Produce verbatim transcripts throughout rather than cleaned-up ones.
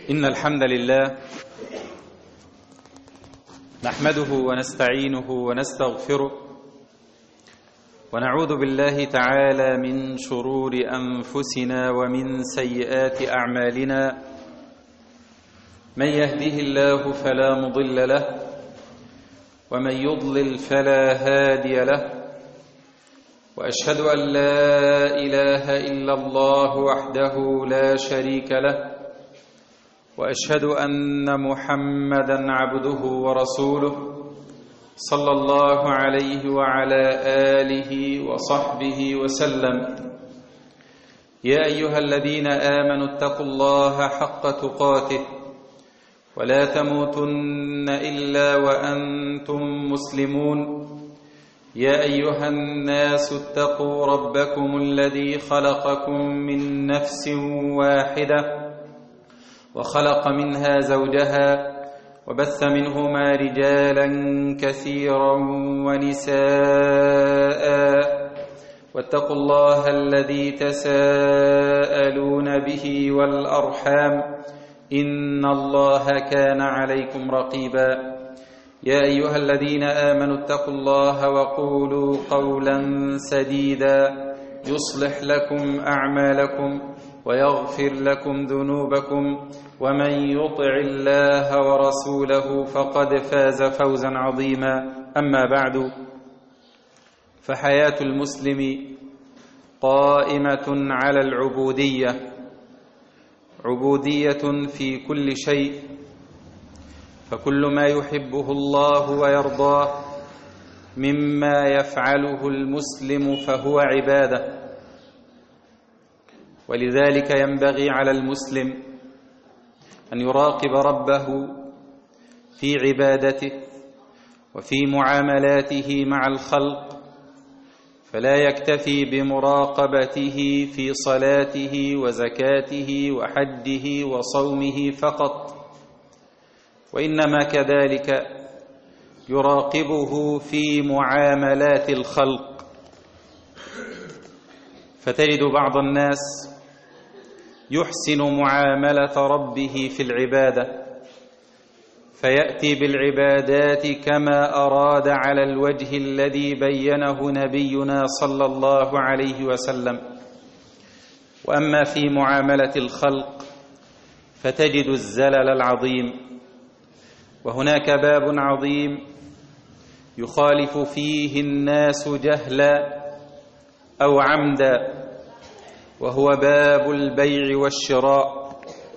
إن الحمد لله نحمده ونستعينه ونستغفره ونعوذ بالله تعالى من شرور أنفسنا ومن سيئات أعمالنا. من يهده الله فلا مضل له ومن يضلل فلا هادي له، وأشهد أن لا إله إلا الله وحده لا شريك له، وأشهد أن محمدًا عبده ورسوله صلى الله عليه وعلى آله وصحبه وسلم. يا أيها الذين آمنوا اتقوا الله حق تقاته ولا تموتن إلا وأنتم مسلمون. يا أيها الناس اتقوا ربكم الذي خلقكم من نفس واحدة وخلق منها زوجها وبث منهما رجالا كثيرا ونساء، واتقوا الله الذي تساءلون به والأرحام إن الله كان عليكم رقيبا. يا أيها الذين آمنوا اتقوا الله وقولوا قولا سديدا يصلح لكم أعمالكم ويغفر لكم ذنوبكم، ومن يطع الله ورسوله فقد فاز فوزا عظيما. أما بعد، فحياة المسلم قائمة على العبودية، عبودية في كل شيء، فكل ما يحبه الله ويرضاه مما يفعله المسلم فهو عبادة. ولذلك ينبغي على المسلم أن يراقب ربه في عبادته وفي معاملاته مع الخلق، فلا يكتفي بمراقبته في صلاته وزكاته وحجه وصومه فقط، وإنما كذلك يراقبه في معاملات الخلق. فتجد بعض الناس يحسن معاملة ربه في العبادة، فيأتي بالعبادات كما أراد على الوجه الذي بينه نبينا صلى الله عليه وسلم. وأما في معاملة الخلق فتجد الزلل العظيم. وهناك باب عظيم يخالف فيه الناس جهلا أو عمدا، وهو باب البيع والشراء،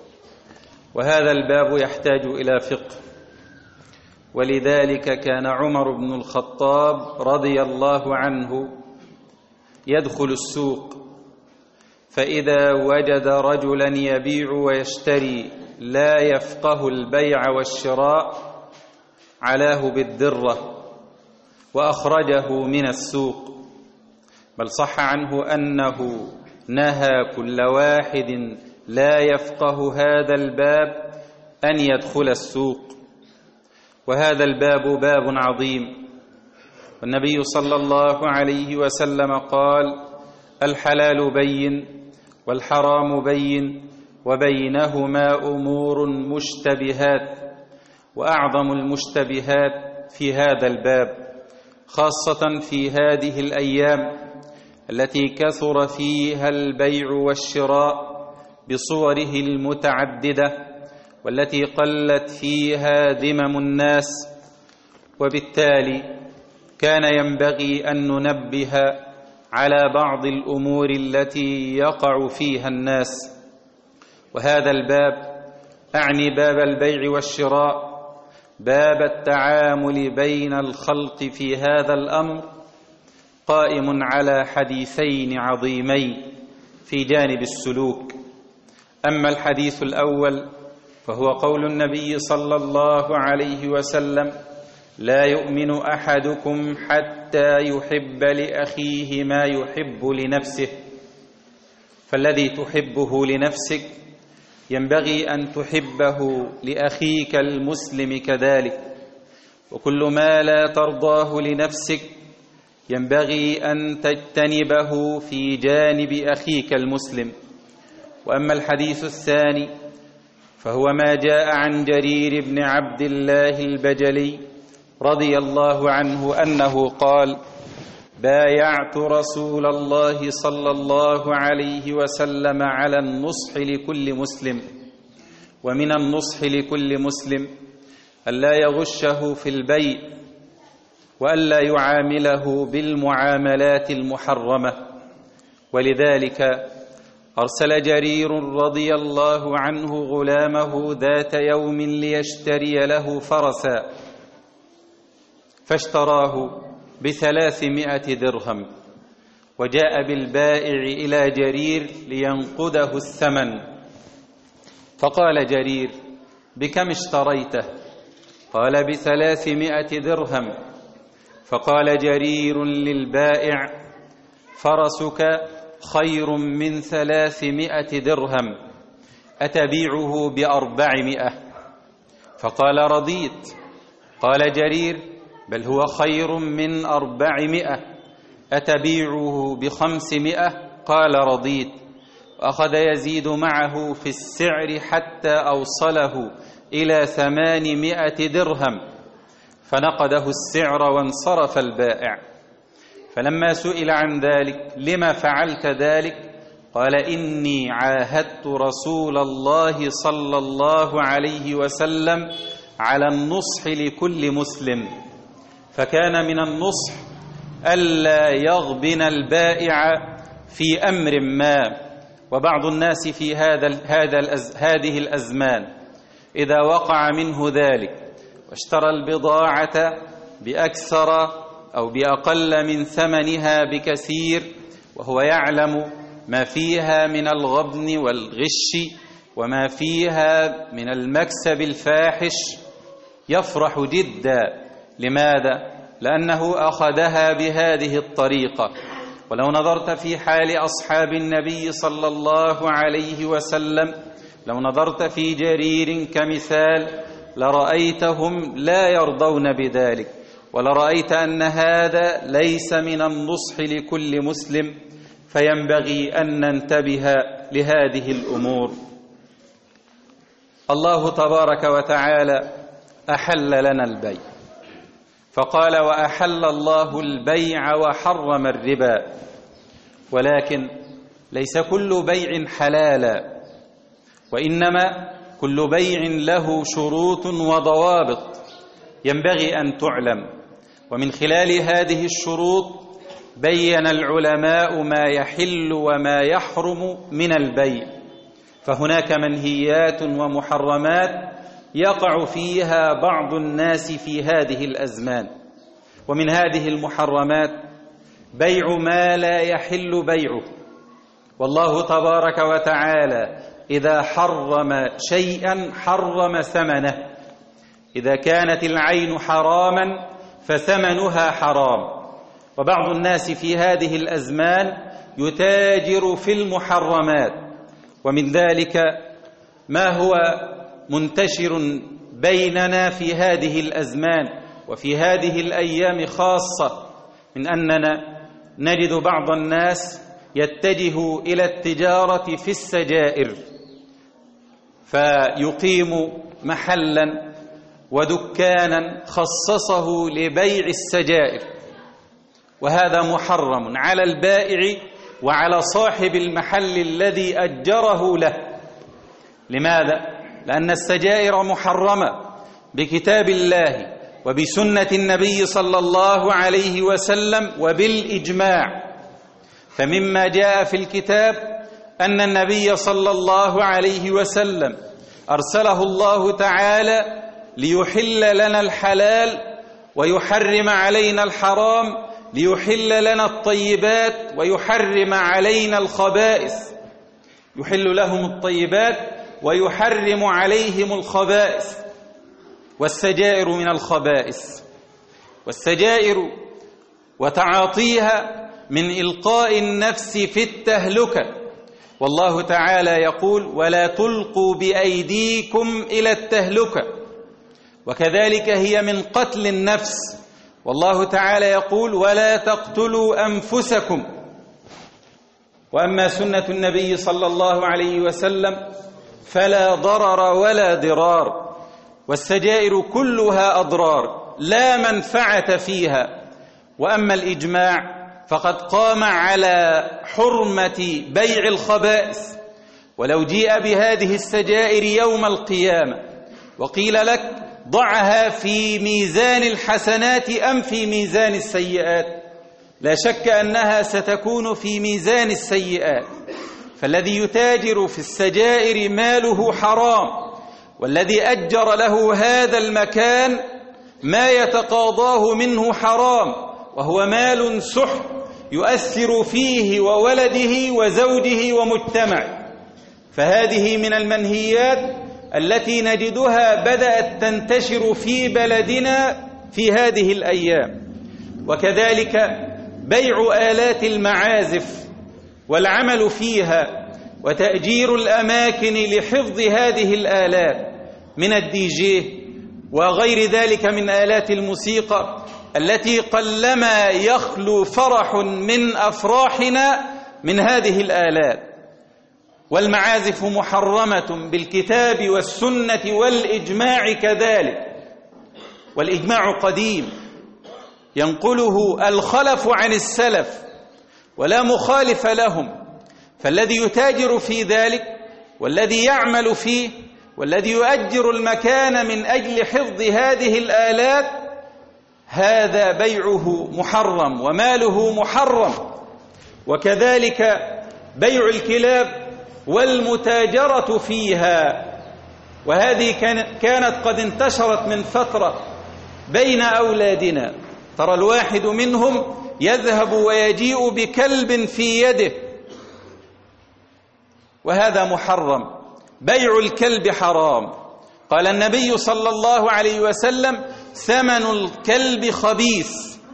وهذا الباب يحتاج إلى فقه. ولذلك كان عمر بن الخطاب رضي الله عنه يدخل السوق، فإذا وجد رجلا يبيع ويشتري لا يفقه البيع والشراء علاه بالدرة وأخرجه من السوق. بل صح عنه أنه نهى كل واحد لا يفقه هذا الباب أن يدخل السوق، وهذا الباب باب عظيم. والنبي صلى الله عليه وسلم قال: الحلال بين والحرام بين وبينهما أمور مشتبهات. وأعظم المشتبهات في هذا الباب، خاصة في هذه الأيام التي كثر فيها البيع والشراء بصوره المتعددة، والتي قلت فيها ذمم الناس، وبالتالي كان ينبغي أن ننبه على بعض الأمور التي يقع فيها الناس. وهذا الباب، أعني باب البيع والشراء، باب التعامل بين الخلق في هذا الأمر، قائم على حديثين عظيمين في جانب السلوك. أما الحديث الأول فهو قول النبي صلى الله عليه وسلم: لا يؤمن أحدكم حتى يحب لأخيه ما يحب لنفسه. فالذي تحبه لنفسك ينبغي أن تحبه لأخيك المسلم كذلك، وكل ما لا ترضاه لنفسك ينبغي أن تجتنبه في جانب أخيك المسلم. وأما الحديث الثاني فهو ما جاء عن جرير بن عبد الله البجلي رضي الله عنه أنه قال: بايعت رسول الله صلى الله عليه وسلم على النصح لكل مسلم، ومن النصح لكل مسلم ألا يغشه في البيع، وألا يعامله بالمعاملات المحرمة. ولذلك أرسل جرير رضي الله عنه غلامه ذات يوم ليشتري له فرسا، فاشتراه بثلاثمائة درهم، وجاء بالبائع إلى جرير لينقده الثمن، فقال جرير: بكم اشتريته؟ قال: بثلاثمائة درهم. فقال جرير للبائع: فرسك خير من ثلاثمائة درهم، أتبيعه بأربعمائة؟ فقال: رضيت. قال جرير: بل هو خير من أربعمائة، أتبيعه بخمسمائة؟ قال: رضيت. وأخذ يزيد معه في السعر حتى أوصله إلى ثمانمائة درهم، فنقده السعر وانصرف البائع. فلما سئل عن ذلك: لما فعلت ذلك؟ قال: إني عاهدت رسول الله صلى الله عليه وسلم على النصح لكل مسلم، فكان من النصح ألا يغبن البائع في أمر ما. وبعض الناس في هذا هذا هذه الأزمان إذا وقع منه ذلك واشترى البضاعة بأكثر أو بأقل من ثمنها بكثير، وهو يعلم ما فيها من الغبن والغش وما فيها من المكسب الفاحش، يفرح جدا. لماذا؟ لأنه أخذها بهذه الطريقة. ولو نظرت في حال أصحاب النبي صلى الله عليه وسلم، لو نظرت في جرير كمثال، لرأيتهم لا يرضون بذلك، ولرأيت أن هذا ليس من النصح لكل مسلم، فينبغي أن ننتبه لهذه الأمور. الله تبارك وتعالى أحل لنا البيع، فقال: وأحل الله البيع وحرم الربا. ولكن ليس كل بيع حلالا، وإنما كل بيع له شروط وضوابط ينبغي أن تعلم. ومن خلال هذه الشروط بين العلماء ما يحل وما يحرم من البيع. فهناك منهيات ومحرمات يقع فيها بعض الناس في هذه الأزمان. ومن هذه المحرمات بيع ما لا يحل بيعه. والله تبارك وتعالى إذا حرم شيئا حرم ثمنه. إذا كانت العين حراما فثمنها حرام. وبعض الناس في هذه الأزمان يتاجر في المحرمات، ومن ذلك ما هو منتشر بيننا في هذه الأزمان وفي هذه الأيام خاصة، من أننا نجد بعض الناس يتجه إلى التجارة في السجائر، فيقيم محلا ودكانا خصصه لبيع السجائر، وهذا محرم على البائع وعلى صاحب المحل الذي أجره له. لماذا؟ لأن السجائر محرمة بكتاب الله وبسنة النبي صلى الله عليه وسلم وبالإجماع. فمما جاء في الكتاب أن النبي صلى الله عليه وسلم أرسله الله تعالى ليحل لنا الحلال ويحرم علينا الحرام، ليحل لنا الطيبات ويحرم علينا الخبائث. يحل لهم الطيبات ويحرم عليهم الخبائث، والسجائر من الخبائث. والسجائر وتعاطيها من إلقاء النفس في التهلكة، والله تعالى يقول: ولا تلقوا بأيديكم إلى التهلكة. وكذلك هي من قتل النفس، والله تعالى يقول: ولا تقتلوا أنفسكم. وأما سنة النبي صلى الله عليه وسلم فلا ضرر ولا ضرار، والسجائر كلها أضرار لا منفعة فيها. وأما الإجماع فقد قام على حرمة بيع الخبائث. ولو جيء بهذه السجائر يوم القيامة وقيل لك ضعها في ميزان الحسنات أم في ميزان السيئات، لا شك أنها ستكون في ميزان السيئات. فالذي يتاجر في السجائر ماله حرام، والذي أجر له هذا المكان ما يتقاضاه منه حرام، وهو مال سحت يؤثر فيه وولده وزوجه ومجتمعه. فهذه من المنهيات التي نجدها بدأت تنتشر في بلدنا في هذه الأيام. وكذلك بيع آلات المعازف والعمل فيها وتأجير الأماكن لحفظ هذه الآلات من الدي جي وغير ذلك من آلات الموسيقى التي قلما يخلو فرح من أفراحنا من هذه الآلات. والمعازف محرمة بالكتاب والسنة والإجماع كذلك، والإجماع قديم ينقله الخلف عن السلف ولا مخالف لهم. فالذي يتاجر في ذلك والذي يعمل فيه والذي يؤجر المكان من أجل حفظ هذه الآلات هذا بيعه محرم وماله محرم. وكذلك بيع الكلاب والمتاجرة فيها، وهذه كانت قد انتشرت من فترة بين أولادنا. ترى الواحد منهم يذهب ويجيء بكلب في يده، وهذا محرم. بيع الكلب حرام. قال النبي صلى الله عليه وسلم: ثمن الكلب خبيث.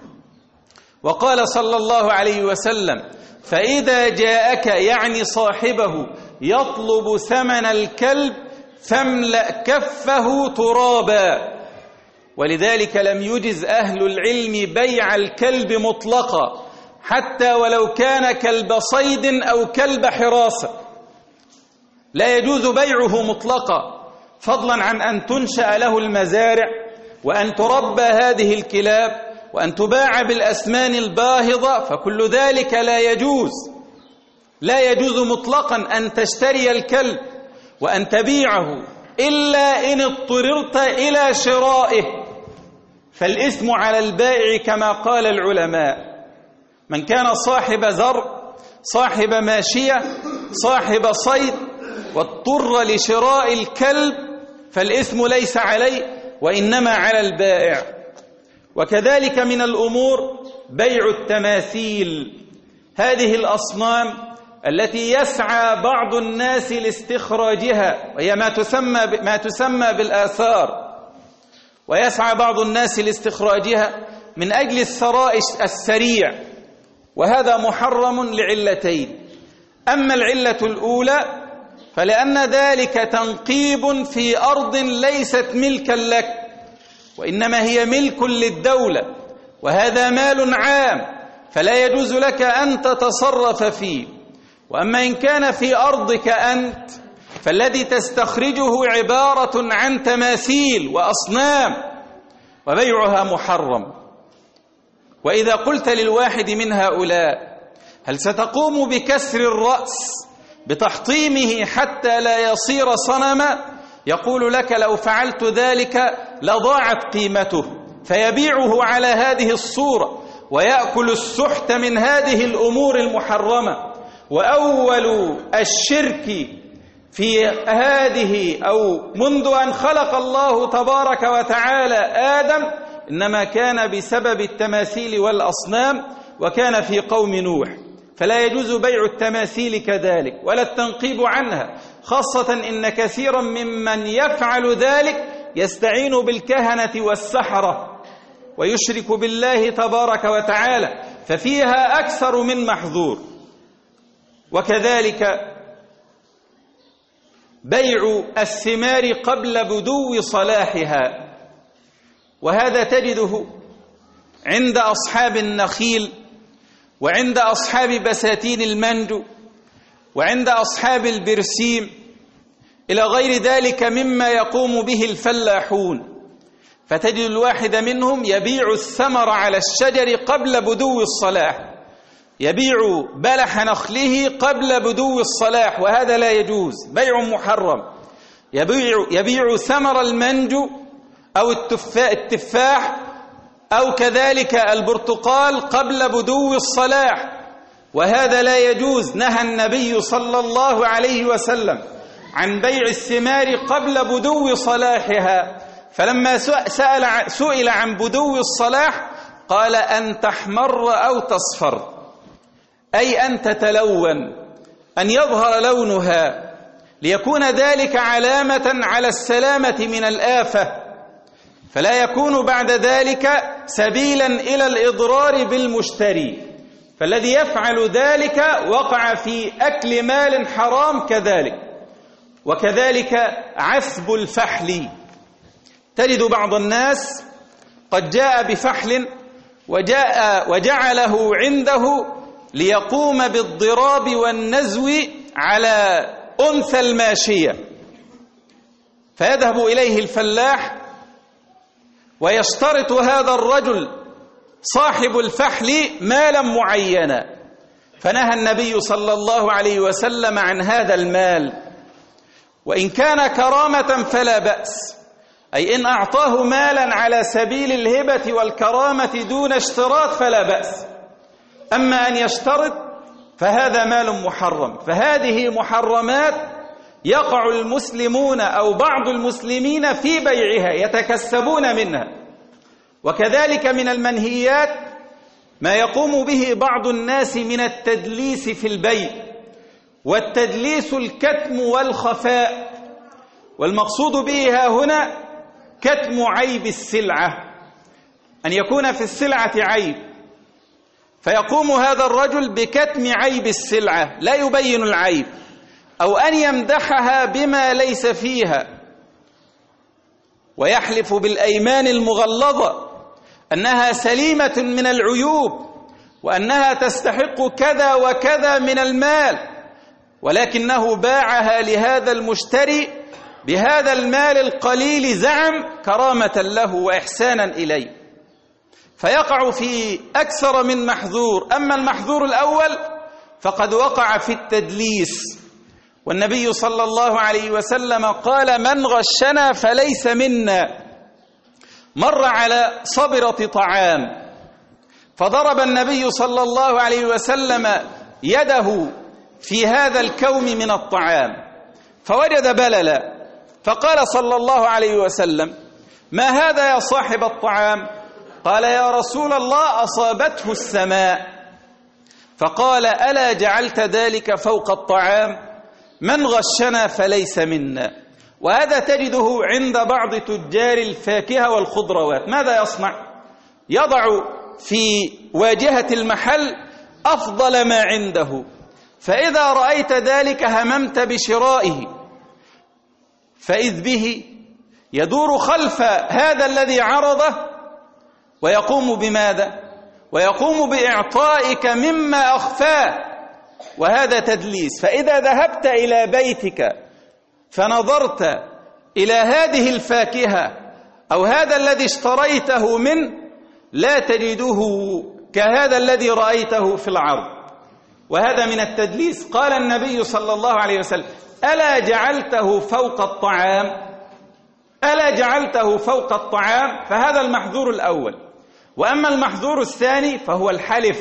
وقال صلى الله عليه وسلم: فإذا جاءك يعني صاحبه يطلب ثمن الكلب فاملأ كفه ترابا. ولذلك لم يجز أهل العلم بيع الكلب مطلقا حتى ولو كان كلب صيد أو كلب حراسة، لا يجوز بيعه مطلقا، فضلا عن أن تنشأ له المزارع وأن تربى هذه الكلاب وأن تباع بالأثمان الباهظة، فكل ذلك لا يجوز. لا يجوز مطلقا أن تشتري الكلب وأن تبيعه إلا إن اضطررت إلى شرائه، فالإثم على البائع كما قال العلماء. من كان صاحب زرع، صاحب ماشية، صاحب صيد، واضطر لشراء الكلب فالإثم ليس عليه وإنما على البائع. وكذلك من الأمور بيع التماثيل، هذه الأصنام التي يسعى بعض الناس لاستخراجها، وهي ما تسمى ما تسمى بالآثار، ويسعى بعض الناس لاستخراجها من أجل الثراء السريع، وهذا محرم لعلتين. أما العلة الأولى فلأن ذلك تنقيب في أرض ليست ملكا لك، وإنما هي ملك للدولة، وهذا مال عام فلا يجوز لك أن تتصرف فيه. وأما إن كان في أرضك أنت فالذي تستخرجه عبارة عن تماثيل وأصنام، وبيعها محرم. وإذا قلت للواحد من هؤلاء: هل ستقوم بكسر الرأس بتحطيمه حتى لا يصير صنما؟ يقول لك: لو فعلت ذلك لضاعت قيمته، فيبيعه على هذه الصورة ويأكل السحت من هذه الأمور المحرمة. وأول الشرك في هذه أو منذ أن خلق الله تبارك وتعالى آدم إنما كان بسبب التماثيل والأصنام، وكان في قوم نوح. فلا يجوز بيع التماثيل كذلك ولا التنقيب عنها، خاصة إن كثيرا ممن يفعل ذلك يستعين بالكهنة والسحرة ويشرك بالله تبارك وتعالى، ففيها أكثر من محظور. وكذلك بيع الثمار قبل بدو صلاحها، وهذا تجده عند أصحاب النخيل وعند أصحاب بساتين المانجو وعند أصحاب البرسيم. إلى غير ذلك مما يقوم به الفلاحون، فتجد الواحد منهم يبيع الثمر على الشجر قبل بدو الصلاح، يبيع بلح نخله قبل بدو الصلاح، وهذا لا يجوز، بيع محرم. يبيع, يبيع ثمر المنجو أو التفاح أو كذلك البرتقال قبل بدو الصلاح، وهذا لا يجوز. نهى النبي صلى الله عليه وسلم عن بيع الثمار قبل بدو صلاحها، فلما سأل سئل عن بدو الصلاح قال أن تحمر أو تصفر، أي أن تتلون، أن يظهر لونها، ليكون ذلك علامة على السلامة من الآفة، فلا يكون بعد ذلك سبيلا إلى الإضرار بالمشتري. فالذي يفعل ذلك وقع في أكل مال حرام كذلك. وكذلك عسب الفحل، تجد بعض الناس قد جاء بفحل وجاء وجعله عنده ليقوم بالضراب والنزو على أنثى الماشية، فيذهب إليه الفلاح ويشترط هذا الرجل صاحب الفحل مالا معينا، فنهى النبي صلى الله عليه وسلم عن هذا المال، وإن كان كرامة فلا بأس، أي إن أعطاه مالا على سبيل الهبة والكرامة دون اشتراط فلا بأس. أما أن يشترط فهذا مال محرم، فهذه محرمات يقع المسلمون أو بعض المسلمين في بيعها يتكسبون منها. وكذلك من المنهيات ما يقوم به بعض الناس من التدليس في البيع، والتدليس الكتم والخفاء، والمقصود به ها هنا كتم عيب السلعة، أن يكون في السلعة عيب فيقوم هذا الرجل بكتم عيب السلعة لا يبين العيب، أو أن يمدحها بما ليس فيها، ويحلف بالأيمان المغلظة أنها سليمة من العيوب وأنها تستحق كذا وكذا من المال، ولكنه باعها لهذا المشتري بهذا المال القليل زعم كرامة له وإحسانا إليه، فيقع في أكثر من محذور. أما المحذور الأول فقد وقع في التدليس، والنبي صلى الله عليه وسلم قال من غشنا فليس منا. مر على صبرة طعام فضرب النبي صلى الله عليه وسلم يده في هذا الكوم من الطعام فوجد بللا، فقال صلى الله عليه وسلم ما هذا يا صاحب الطعام؟ قال يا رسول الله أصابته السماء. فقال ألا جعلت ذلك فوق الطعام؟ من غشنا فليس منا. وهذا تجده عند بعض تجار الفاكهة والخضروات، ماذا يصنع؟ يضع في واجهة المحل أفضل ما عنده، فإذا رأيت ذلك هممت بشرائه، فإذ به يدور خلف هذا الذي عرضه ويقوم بماذا؟ ويقوم بإعطائك مما أخفاه، وهذا تدليس. فإذا ذهبت إلى بيتك فنظرت إلى هذه الفاكهة أو هذا الذي اشتريته منه لا تجده كهذا الذي رأيته في العرض، وهذا من التدليس. قال النبي صلى الله عليه وسلم ألا جعلته فوق الطعام؟ ألا جعلته فوق الطعام؟ فهذا المحذور الأول. وأما المحذور الثاني فهو الحلف،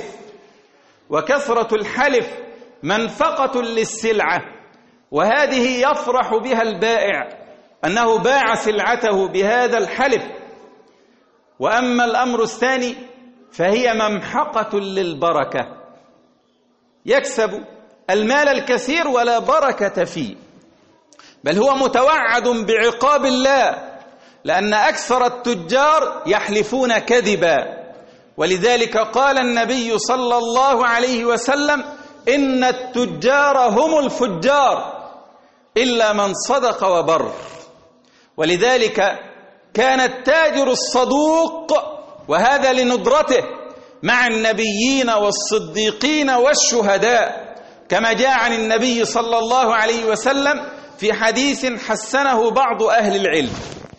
وكثرة الحلف منفقة للسلعة، وهذه يفرح بها البائع أنه باع سلعته بهذا الحلف. وأما الأمر الثاني فهي ممحقة للبركة، يكسب المال الكثير ولا بركة فيه، بل هو متوعد بعقاب الله، لأن أكثر التجار يحلفون كذبا. ولذلك قال النبي صلى الله عليه وسلم إن التجار هم الفجار إلا من صدق وبر. ولذلك كان التاجر الصدوق، وهذا لندرته، مع النبيين والصديقين والشهداء، كما جاء عن النبي صلى الله عليه وسلم في حديث حسنه بعض أهل العلم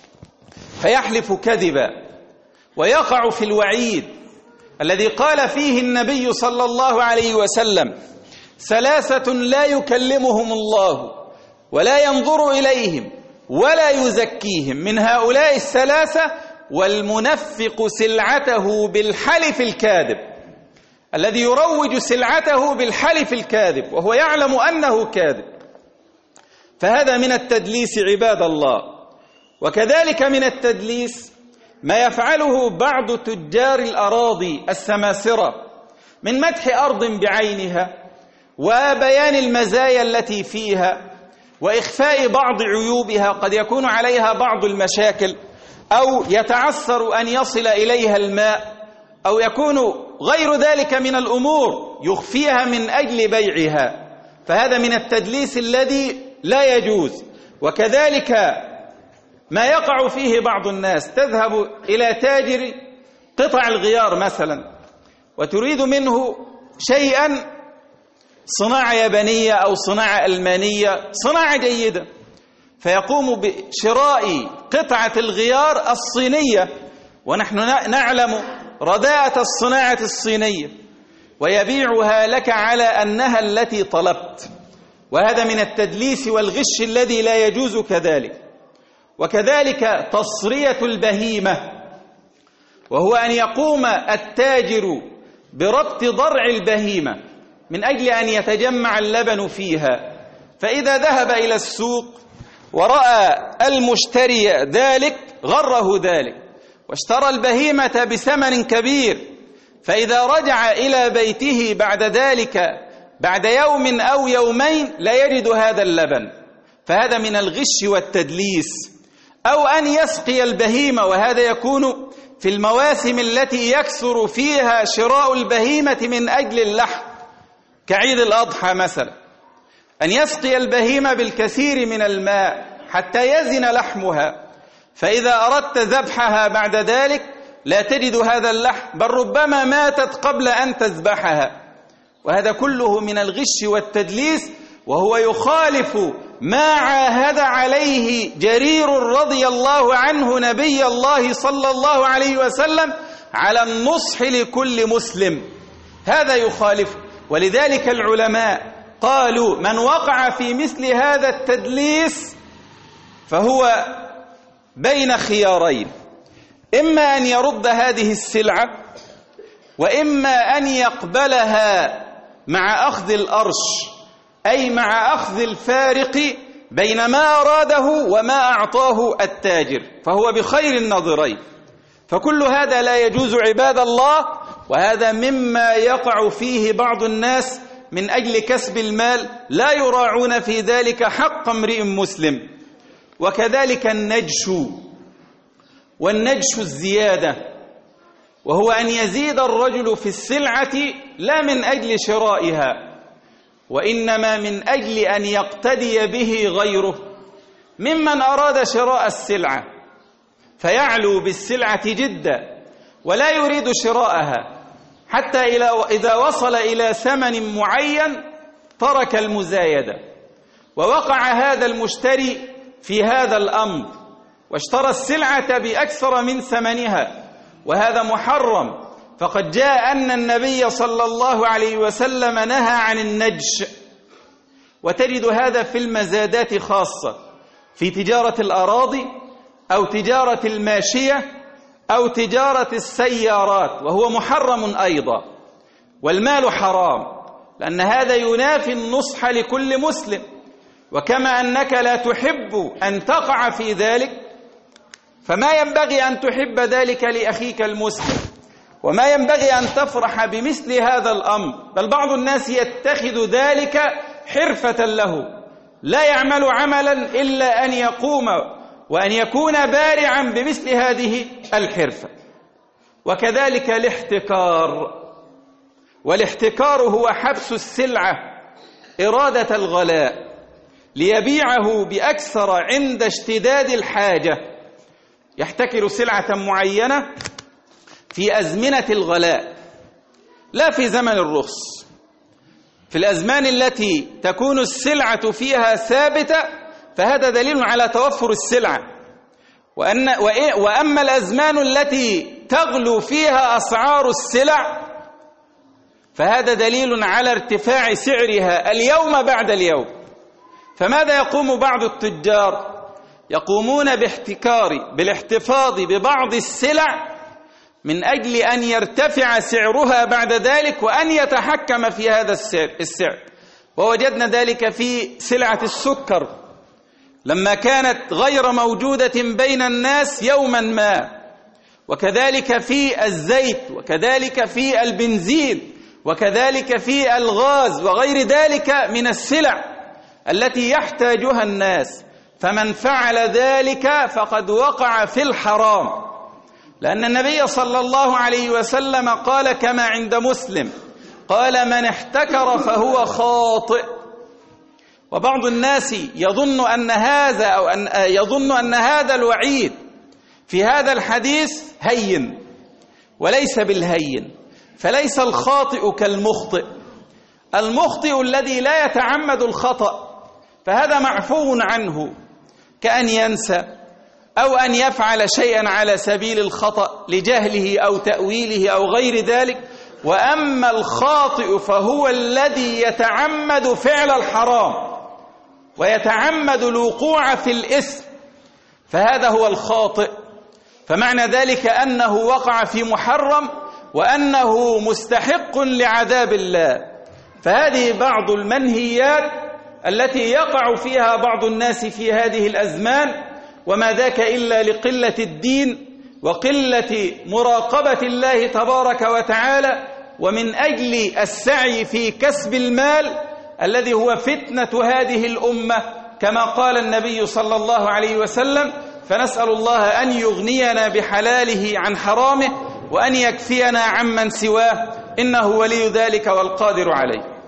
فيحلف كذبا ويقع في الوعيد الذي قال فيه النبي صلى الله عليه وسلم: ثلاثة لا يكلمهم الله ولا ينظر إليهم ولا يزكيهم، من هؤلاء الثلاثة والمنفق سلعته بالحلف الكاذب، الذي يروج سلعته بالحلف الكاذب وهو يعلم أنه كاذب. فهذا من التدليس عباد الله. وكذلك من التدليس ما يفعله بعض تجار الأراضي السماسرة من مدح أرض بعينها وبيان المزايا التي فيها وإخفاء بعض عيوبها، قد يكون عليها بعض المشاكل أو يتعثر أن يصل إليها الماء أو يكون غير ذلك من الأمور يخفيها من أجل بيعها، فهذا من التدليس الذي لا يجوز. وكذلك ما يقع فيه بعض الناس، تذهب إلى تاجر قطع الغيار مثلا وتريد منه شيئا صناعة يابانية أو صناعة ألمانية، صناعة جيدة، فيقوم بشراء قطعة الغيار الصينية، ونحن نعلم رداءة الصناعة الصينية، ويبيعها لك على أنها التي طلبت، وهذا من التدليس والغش الذي لا يجوز كذلك. وكذلك تصرية البهيمة، وهو أن يقوم التاجر بربط ضرع البهيمة من أجل أن يتجمع اللبن فيها، فإذا ذهب إلى السوق ورأى المشتري ذلك غره ذلك واشترى البهيمة بثمن كبير، فإذا رجع إلى بيته بعد ذلك بعد يوم أو يومين لا يجد هذا اللبن، فهذا من الغش والتدليس. أو أن يسقي البهيمة، وهذا يكون في المواسم التي يكثر فيها شراء البهيمة من أجل اللحم كعيد الأضحى مثلا، أن يسقي البهيمة بالكثير من الماء حتى يزن لحمها، فإذا أردت ذبحها بعد ذلك لا تجد هذا اللحم، بل ربما ماتت قبل أن تذبحها، وهذا كله من الغش والتدليس، وهو يخالف ما عاهد عليه جرير رضي الله عنه نبي الله صلى الله عليه وسلم على النصح لكل مسلم، هذا يخالف. ولذلك العلماء قالوا من وقع في مثل هذا التدليس فهو بين خيارين: إما أن يرد هذه السلعة، وإما أن يقبلها مع أخذ الأرش، أي مع أخذ الفارق بين ما أراده وما أعطاه التاجر، فهو بخير النظرين. فكل هذا لا يجوز عباد الله، وهذا مما يقع فيه بعض الناس من أجل كسب المال، لا يراعون في ذلك حق امرئ مسلم. وكذلك النجش، والنجش الزيادة، وهو أن يزيد الرجل في السلعة لا من أجل شرائها، وإنما من أجل أن يقتدي به غيره ممن أراد شراء السلعة، فيعلو بالسلعة جدا ولا يريد شراءها، حتى إذا وصل إلى ثمن معين ترك المزايدة. ووقع هذا المشتري في هذا الأمر واشترى السلعة بأكثر من ثمنها، وهذا محرم، فقد جاء أن النبي صلى الله عليه وسلم نهى عن النجش. وتجد هذا في المزادات خاصة، في تجارة الأراضي أو تجارة الماشية أو تجارة السيارات، وهو محرم أيضا، والمال حرام، لأن هذا ينافي النصح لكل مسلم. وكما أنك لا تحب أن تقع في ذلك، فما ينبغي أن تحب ذلك لأخيك المسلم، وما ينبغي أن تفرح بمثل هذا الأمر، بل بعض الناس يتخذ ذلك حرفة له، لا يعمل عملا إلا أن يقوم وأن يكون بارعا بمثل هذه الحرفة. وكذلك الاحتكار، والاحتكار هو حبس السلعة إرادة الغلاء ليبيعه بأكثر عند اشتداد الحاجة، يحتكر سلعة معينة في أزمنة الغلاء لا في زمن الرخص. في الأزمان التي تكون السلعة فيها ثابتة فهذا دليل على توفر السلعة. وأن وأما الأزمان التي تغلو فيها أسعار السلع فهذا دليل على ارتفاع سعرها اليوم بعد اليوم. فماذا يقوم بعض التجار؟ يقومون باحتكار بالاحتفاظ ببعض السلع من أجل أن يرتفع سعرها بعد ذلك وأن يتحكم في هذا السعر. ووجدنا ذلك في سلعة السكر لما كانت غير موجودة بين الناس يوما ما، وكذلك في الزيت، وكذلك في البنزين، وكذلك في الغاز وغير ذلك من السلع التي يحتاجها الناس. فمن فعل ذلك فقد وقع في الحرام، لأن النبي صلى الله عليه وسلم قال كما عند مسلم قال: من احتكر فهو خاطئ. وبعض الناس يظن أن هذا أو أن يظن أن هذا الوعيد في هذا الحديث هين، وليس بالهين. فليس الخاطئ كالمخطئ. المخطئ الذي لا يتعمد الخطأ فهذا معفو عنه، كأن ينسى أو أن يفعل شيئا على سبيل الخطأ لجهله أو تأويله أو غير ذلك. وأما الخاطئ فهو الذي يتعمد فعل الحرام ويتعمد الوقوع في الإثم، فهذا هو الخاطئ. فمعنى ذلك أنه وقع في محرم وأنه مستحق لعذاب الله. فهذه بعض المنهيات التي يقع فيها بعض الناس في هذه الأزمان، وما ذاك إلا لقلة الدين وقلة مراقبة الله تبارك وتعالى، ومن أجل السعي في كسب المال الذي هو فتنة هذه الأمة كما قال النبي صلى الله عليه وسلم. فنسأل الله أن يغنينا بحلاله عن حرامه وأن يكفينا عمن سواه، إنه ولي ذلك والقادر عليه.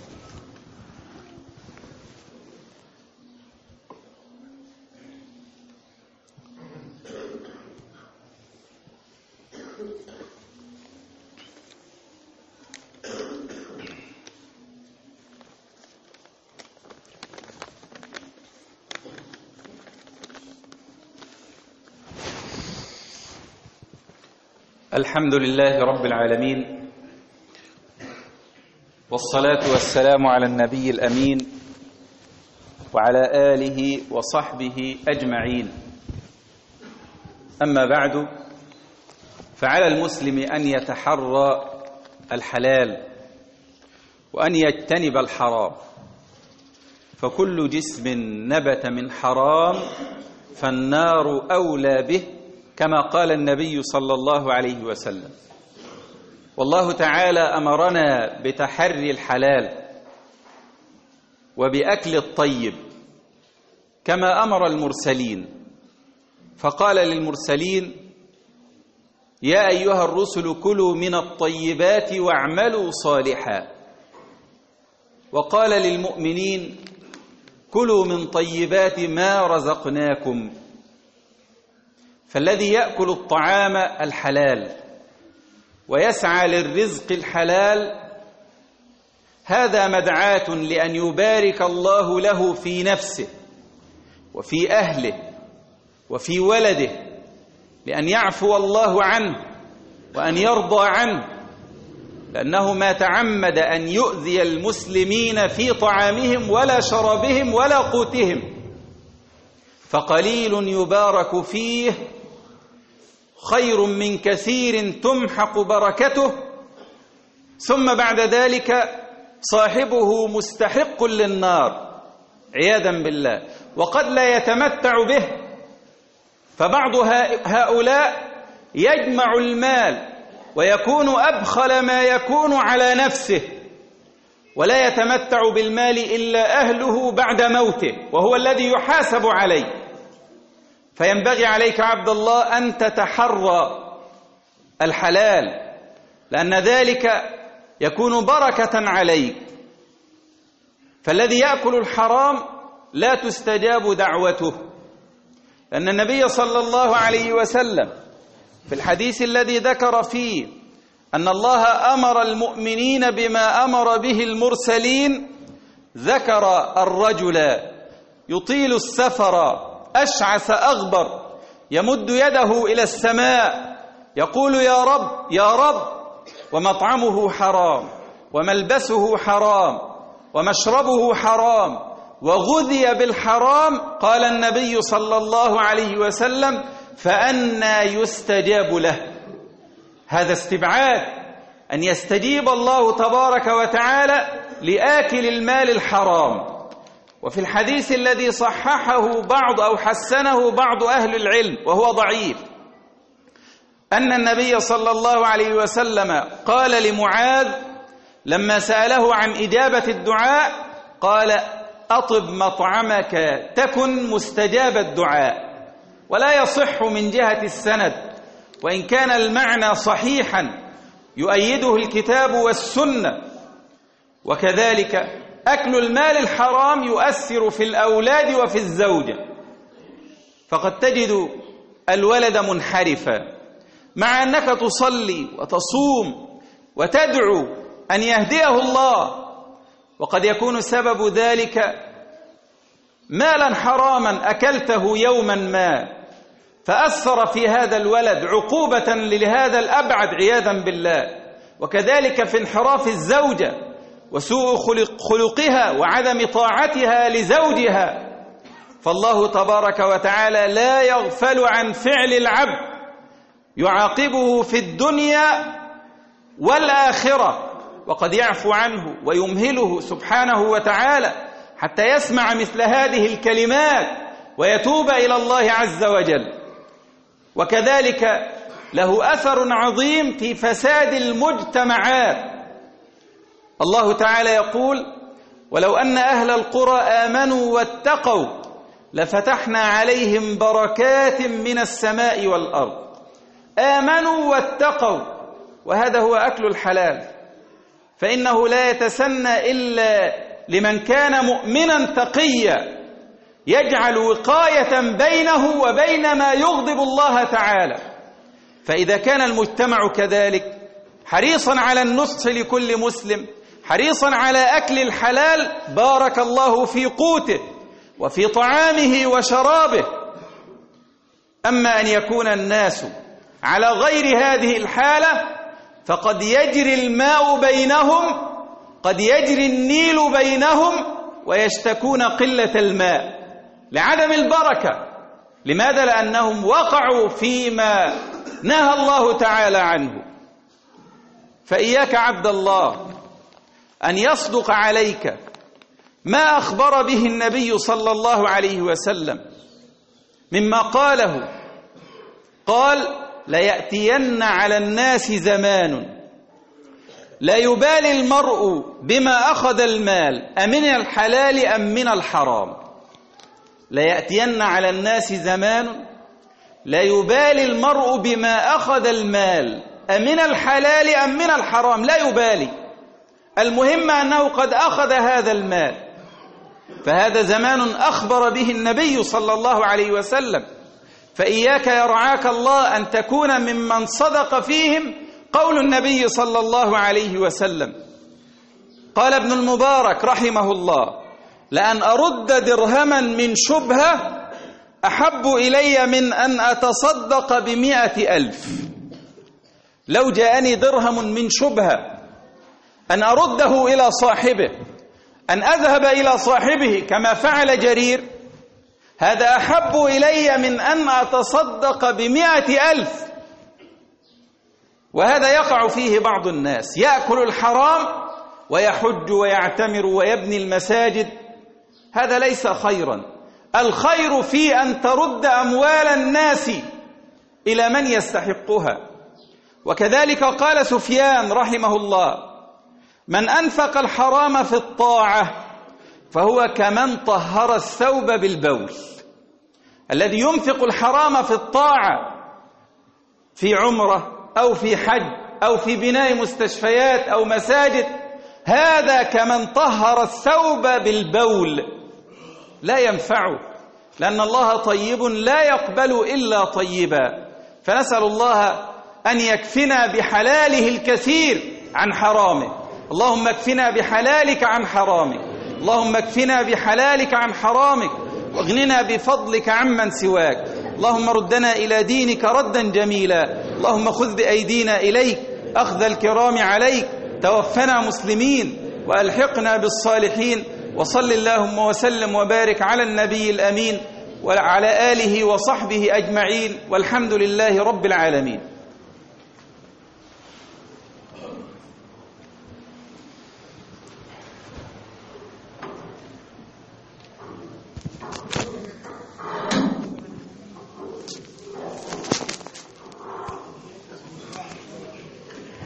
الحمد لله رب العالمين، والصلاة والسلام على النبي الأمين وعلى آله وصحبه أجمعين. أما بعد، فعلى المسلم أن يتحرى الحلال وأن يجتنب الحرام، فكل جسم نبت من حرام فالنار أولى به، كما قال النبي صلى الله عليه وسلم. والله تعالى أمرنا بتحري الحلال وبأكل الطيب كما أمر المرسلين، فقال للمرسلين: يا أيها الرسل كلوا من الطيبات واعملوا صالحا. وقال للمؤمنين: كلوا من طيبات ما رزقناكم. فالذي يأكل الطعام الحلال ويسعى للرزق الحلال هذا مدعاة لأن يبارك الله له في نفسه وفي أهله وفي ولده، لأن يعفو الله عنه وأن يرضى عنه، لأنه ما تعمد أن يؤذي المسلمين في طعامهم ولا شرابهم ولا قوتهم. فقليل يبارك فيه خير من كثير تمحق بركته، ثم بعد ذلك صاحبه مستحق للنار عياذا بالله، وقد لا يتمتع به. فبعض هؤلاء يجمع المال ويكون أبخل ما يكون على نفسه، ولا يتمتع بالمال إلا أهله بعد موته، وهو الذي يحاسب عليه. فينبغي عليك عبد الله أن تتحرى الحلال، لأن ذلك يكون بركة عليك. فالذي يأكل الحرام لا تستجاب دعوته، لأن النبي صلى الله عليه وسلم في الحديث الذي ذكر فيه أن الله أمر المؤمنين بما أمر به المرسلين ذكر الرجل يطيل السفر أشعث أغبر يمد يده إلى السماء يقول يا رب يا رب، ومطعمه حرام وملبسه حرام ومشربه حرام وغذي بالحرام، قال النبي صلى الله عليه وسلم: فأنى يستجاب له. هذا استبعاد أن يستجيب الله تبارك وتعالى لآكل المال الحرام. وفي الحديث الذي صححه بعض أو حسنه بعض أهل العلم وهو ضعيف، أن النبي صلى الله عليه وسلم قال لمعاذ لما سأله عن إجابة الدعاء، قال: أطب مطعمك تكن مستجاب الدعاء. ولا يصح من جهة السند، وإن كان المعنى صحيحا يؤيده الكتاب والسنة. وكذلك أكل المال الحرام يؤثر في الأولاد وفي الزوجة، فقد تجد الولد منحرفا مع أنك تصلي وتصوم وتدعو أن يهديه الله، وقد يكون سبب ذلك مالا حراما أكلته يوما ما فأثر في هذا الولد عقوبة لهذا الأبعد عياذا بالله. وكذلك في انحراف الزوجة وسوء خلق خلقها وعدم طاعتها لزوجها، فالله تبارك وتعالى لا يغفل عن فعل العبد، يعاقبه في الدنيا والآخرة، وقد يعفو عنه ويمهله سبحانه وتعالى حتى يسمع مثل هذه الكلمات ويتوب إلى الله عز وجل. وكذلك له أثر عظيم في فساد المجتمعات. الله تعالى يقول: ولو أن أهل القرى آمنوا واتقوا لفتحنا عليهم بركات من السماء والأرض. آمنوا واتقوا، وهذا هو أكل الحلال، فإنه لا يتسنى إلا لمن كان مؤمنا تقيا يجعل وقاية بينه وبين ما يغضب الله تعالى. فإذا كان المجتمع كذلك حريصا على النصح لكل مسلم، حريصا على أكل الحلال، بارك الله في قوته وفي طعامه وشرابه. أما أن يكون الناس على غير هذه الحالة فقد يجري الماء بينهم، قد يجري النيل بينهم، ويشتكون قلة الماء لعدم البركة. لماذا؟ لأنهم وقعوا فيما نهى الله تعالى عنه. فإياك عبد الله أن يصدق عليك ما أخبر به النبي صلى الله عليه وسلم مما قاله، قال: ليأتين على الناس زمان لا يبالي المرء بما أخذ المال أمن الحلال أم من الحرام. ليأتين على الناس زمان لا يبالي المرء بما أخذ المال أمن الحلال أم من الحرام، لا يبالي، المهم أنه قد أخذ هذا المال. فهذا زمان أخبر به النبي صلى الله عليه وسلم، فإياك يرعاك الله أن تكون ممن صدق فيهم قول النبي صلى الله عليه وسلم. قال ابن المبارك رحمه الله: لأن أرد درهما من شبهة أحب إلي من أن أتصدق بمئة ألف. لو جاءني درهم من شبهة أن أرده إلى صاحبه، أن أذهب إلى صاحبه كما فعل جرير، هذا أحب إلي من أن أتصدق بمئة ألف. وهذا يقع فيه بعض الناس، يأكل الحرام ويحج ويعتمر ويبني المساجد. هذا ليس خيرا. الخير في أن ترد أموال الناس إلى من يستحقها. وكذلك قال سفيان رحمه الله: من أنفق الحرام في الطاعة فهو كمن طهر الثوب بالبول. الذي ينفق الحرام في الطاعة في عمرة أو في حج أو في بناء مستشفيات أو مساجد، هذا كمن طهر الثوب بالبول، لا ينفعه، لأن الله طيب لا يقبل إلا طيبا. فنسأل الله أن يكفنا بحلاله الكثير عن حرامه. اللهم اكفنا بحلالك عن حرامك، اللهم اكفنا بحلالك عن حرامك، واغننا بفضلك عمن سواك. اللهم ردنا إلى دينك ردا جميلا. اللهم خذ بأيدينا إليك أخذ الكرام عليك. توفنا مسلمين وألحقنا بالصالحين. وصل اللهم وسلم وبارك على النبي الأمين وعلى آله وصحبه أجمعين، والحمد لله رب العالمين.